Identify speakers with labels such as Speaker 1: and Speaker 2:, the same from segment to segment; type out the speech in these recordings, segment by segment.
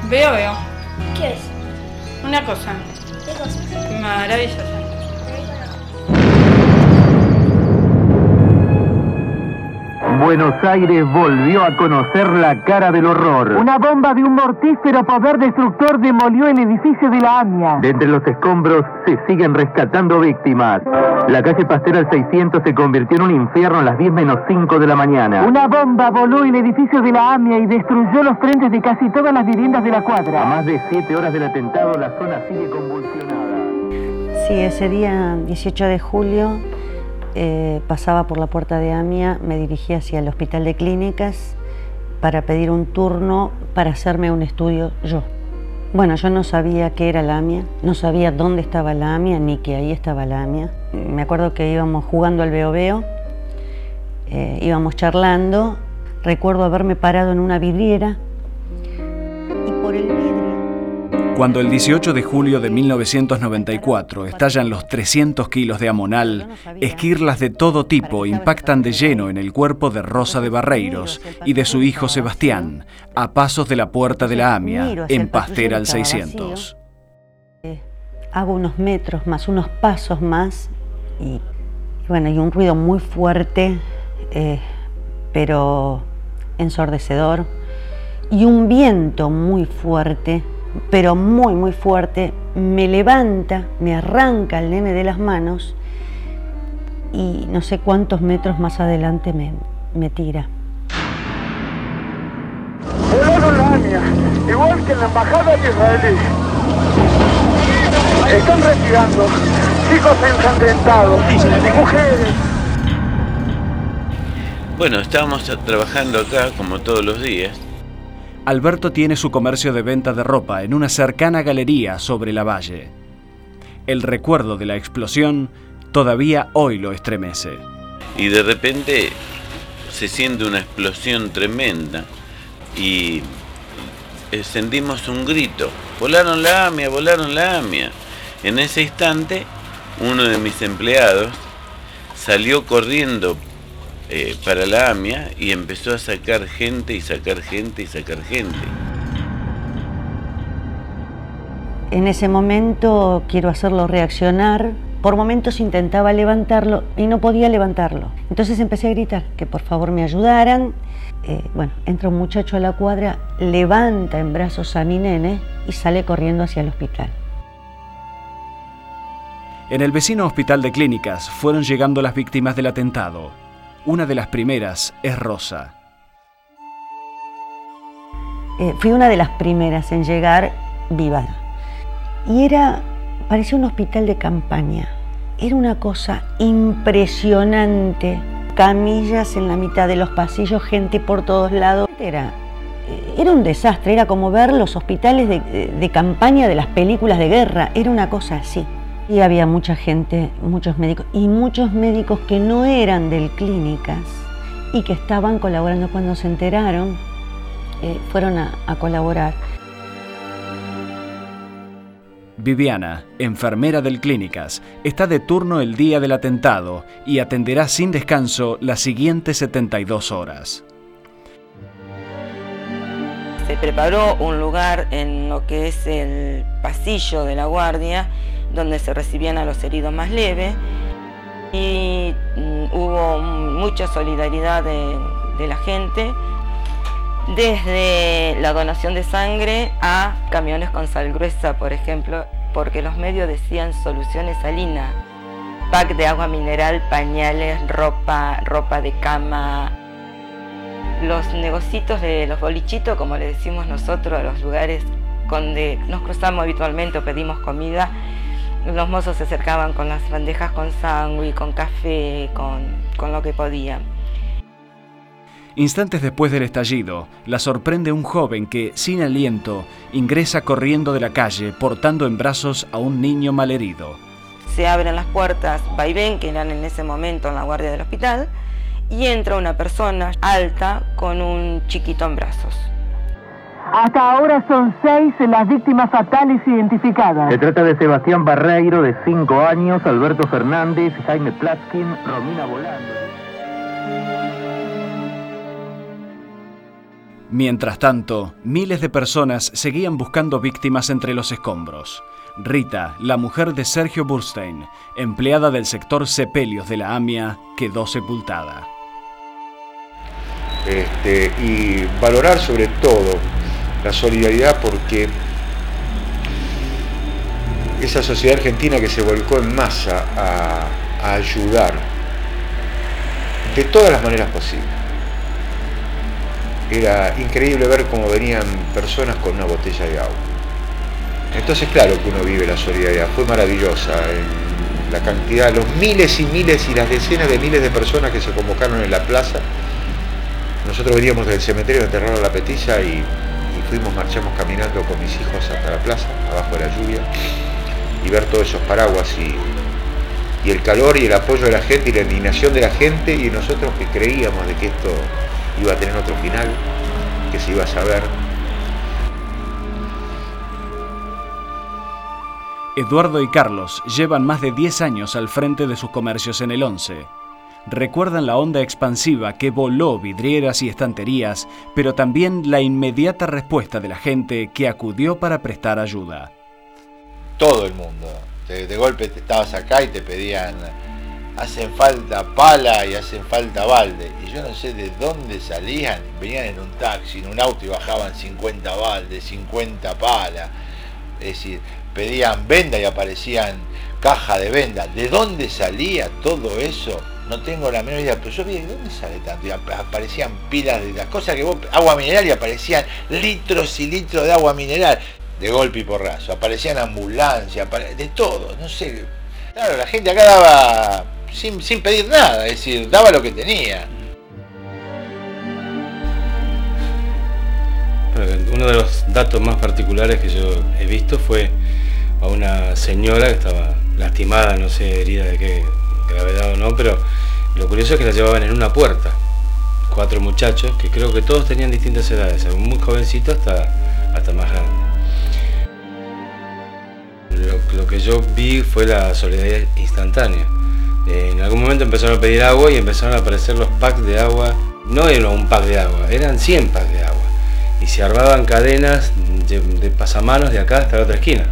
Speaker 1: Veo.
Speaker 2: ¿Qué es?
Speaker 1: Una cosa
Speaker 2: ¿Qué cosa?
Speaker 1: maravillosa.
Speaker 3: Buenos Aires volvió a conocer la cara del horror.
Speaker 4: Una bomba de un mortífero poder destructor demolió el edificio de la AMIA.
Speaker 3: De entre los escombros se siguen rescatando víctimas. La calle Pastel al 600 se convirtió en un infierno a las 10 menos 5 de la mañana.
Speaker 4: Una bomba voló el edificio de la AMIA y destruyó los frentes de casi todas las viviendas de la cuadra.
Speaker 3: A más de 7 horas del atentado, la zona sigue convulsionada.
Speaker 5: Sí, ese día, 18 de julio, pasaba por la puerta de AMIA, me dirigí hacia el Hospital de Clínicas para pedir un turno para hacerme un estudio yo. Bueno, yo no sabía qué era la AMIA, no sabía dónde estaba la AMIA, ni que ahí estaba la AMIA. Me acuerdo que íbamos jugando al veo, íbamos charlando, recuerdo haberme parado en una vidriera y por el vidrio...
Speaker 6: Cuando el 18 de julio de 1994 estallan los 300 kilos de amonal, esquirlas de todo tipo impactan de lleno en el cuerpo de Rosa de Barreiros y de su hijo Sebastián, a pasos de la puerta de la AMIA, en Pastel al 600.
Speaker 5: Hago unos metros más, unos pasos más, y bueno, hay un ruido muy fuerte, pero ensordecedor, y un viento muy fuerte, pero muy fuerte, me levanta, me arranca el nene de las manos y no sé cuántos metros más adelante me tira.
Speaker 4: Volaron la AMIA, igual que en la embajada israelí. Están retirando, chicos ensangrentados, mujeres.
Speaker 7: Bueno, estábamos trabajando acá como todos los días.
Speaker 6: Alberto tiene su comercio de venta de ropa en una cercana galería sobre la valle. El recuerdo de la explosión todavía hoy lo estremece.
Speaker 7: Y de repente se siente una explosión tremenda y sentimos un grito. ¡Volaron la AMIA! ¡Volaron la AMIA! En ese instante, uno de mis empleados salió corriendo para la AMIA y empezó a sacar gente y sacar gente y sacar gente.
Speaker 5: En ese momento quiero hacerlo reaccionar. Por momentos intentaba levantarlo y no podía levantarlo. Entonces empecé a gritar que por favor me ayudaran. Bueno, entra un muchacho a la cuadra, levanta en brazos a mi nene y sale corriendo hacia el hospital.
Speaker 6: En el vecino Hospital de Clínicas fueron llegando las víctimas del atentado. Una de las primeras es Rosa.
Speaker 5: Fui una de las primeras en llegar viva. Y parecía un hospital de campaña. Era una cosa impresionante. Camillas en la mitad de los pasillos, gente por todos lados. Era un desastre, era como ver los hospitales de campaña de las películas de guerra. Era una cosa así. Y había mucha gente, muchos médicos que no eran del Clínicas y que estaban colaborando. Cuando se enteraron, fueron a colaborar.
Speaker 6: Viviana, enfermera del Clínicas, está de turno el día del atentado y atenderá sin descanso las siguientes 72 horas.
Speaker 8: Se preparó un lugar en lo que es el pasillo de la guardia, donde se recibían a los heridos más leves, y hubo mucha solidaridad de la gente, desde la donación de sangre a camiones con sal gruesa, por ejemplo, porque los medios decían soluciones salinas, pack de agua mineral, pañales, ropa de cama, los negocitos de los bolichitos, como le decimos nosotros a los lugares donde nos cruzamos habitualmente o pedimos comida. Los mozos se acercaban con las bandejas con sándwich, con café, con lo que podían.
Speaker 6: Instantes después del estallido, la sorprende un joven que, sin aliento, ingresa corriendo de la calle portando en brazos a un niño malherido.
Speaker 8: Se abren las puertas vaivén, que eran en ese momento en la guardia del hospital, y entra una persona alta con un chiquito en brazos.
Speaker 4: Hasta ahora son 6 las víctimas fatales identificadas.
Speaker 3: Se trata de Sebastián Barreiro, de 5 años, Alberto Fernández, Jaime Platskin, Romina Volando.
Speaker 6: Mientras tanto, miles de personas seguían buscando víctimas entre los escombros. Rita, la mujer de Sergio Burstein, empleada del sector sepelios de la AMIA, quedó sepultada.
Speaker 2: Y valorar sobre todo la solidaridad, porque esa sociedad argentina que se volcó en masa a ayudar de todas las maneras posibles. Era increíble ver cómo venían personas con una botella de agua. Entonces, claro que uno vive la solidaridad. Fue maravillosa la cantidad, los miles y miles y las decenas de miles de personas que se convocaron en la plaza. Nosotros veníamos del cementerio de enterrar a la Petilla y marchamos caminando con mis hijos hasta la plaza, abajo de la lluvia, y ver todos esos paraguas y el calor y el apoyo de la gente y la indignación de la gente, y nosotros que creíamos de que esto iba a tener otro final, que se iba a saber.
Speaker 6: Eduardo y Carlos llevan más de 10 años al frente de sus comercios en el 11. Recuerdan la onda expansiva que voló vidrieras y estanterías, pero también la inmediata respuesta de la gente que acudió para prestar ayuda.
Speaker 9: Todo el mundo. De golpe te estabas acá y te pedían, hacen falta pala y hacen falta balde. Y yo no sé de dónde salían, venían en un taxi, en un auto y bajaban 50 baldes, 50 palas. Es decir, pedían venda y aparecían caja de venda. ¿De dónde salía todo eso? No tengo la menor idea, pero yo vi, ¿de dónde sale tanto? Y aparecían pilas de las cosas que vos, agua mineral, y aparecían litros y litros de agua mineral. De golpe y porrazo, aparecían ambulancias, de todo, no sé. Claro, la gente acá daba sin pedir nada, es decir, daba lo que tenía.
Speaker 10: Uno de los datos más particulares que yo he visto fue a una señora que estaba lastimada, no sé, herida de qué gravedad o no, pero lo curioso es que la llevaban en una puerta. 4 muchachos, que creo que todos tenían distintas edades, muy jovencito hasta más grande. Lo que yo vi fue la solidaridad instantánea. En algún momento empezaron a pedir agua y empezaron a aparecer los packs de agua. No era un pack de agua, eran 100 packs de agua. Y se armaban cadenas de pasamanos de acá hasta la otra esquina.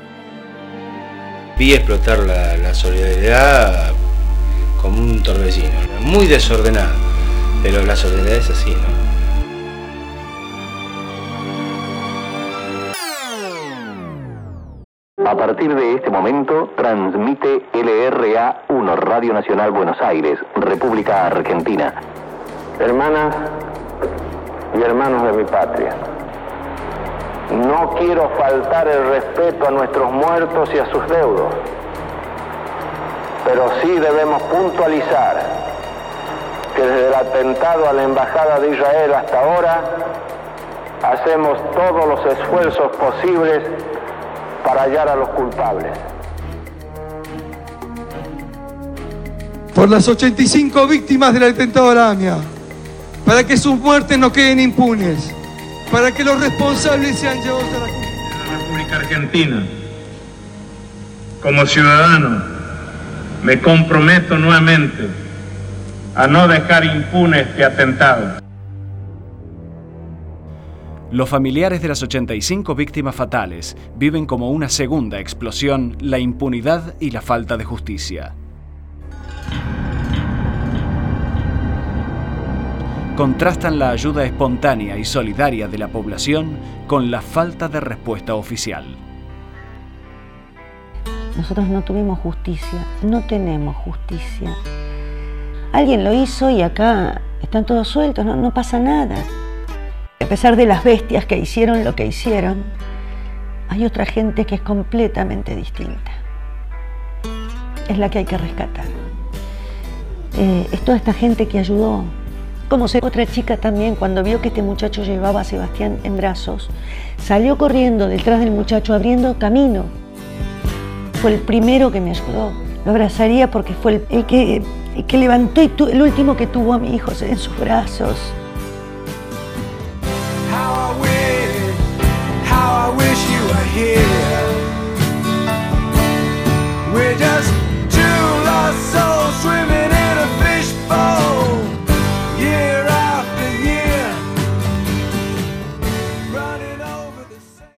Speaker 10: Vi explotar la solidaridad como un torbellino, muy desordenado, pero la solidaridad es así, ¿no?
Speaker 3: A partir de este momento, transmite LRA1 Radio Nacional Buenos Aires, República Argentina.
Speaker 11: Hermanas y hermanos de mi patria, no quiero faltar el respeto a nuestros muertos y a sus deudos, pero sí debemos puntualizar que desde el atentado a la Embajada de Israel hasta ahora, hacemos todos los esfuerzos posibles para hallar a los culpables.
Speaker 12: Por las 85 víctimas del atentado a la AMIA, para que sus muertes no queden impunes, para que los responsables sean llevados a la justicia.
Speaker 13: En la República Argentina, como ciudadano, me comprometo nuevamente a no dejar impune este atentado.
Speaker 6: Los familiares de las 85 víctimas fatales viven como una segunda explosión la impunidad y la falta de justicia. Contrastan la ayuda espontánea y solidaria de la población con la falta de respuesta oficial.
Speaker 5: Nosotros no tuvimos justicia, no tenemos justicia. Alguien lo hizo y acá están todos sueltos, no pasa nada. A pesar de las bestias que hicieron lo que hicieron, hay otra gente que es completamente distinta. Es la que hay que rescatar. Es toda esta gente que ayudó. Como otra chica también, cuando vio que este muchacho llevaba a Sebastián en brazos, salió corriendo detrás del muchacho, abriendo camino. Fue el primero que me ayudó. Lo abrazaría porque fue el que levantó y el último que tuvo a mi hijo en sus brazos.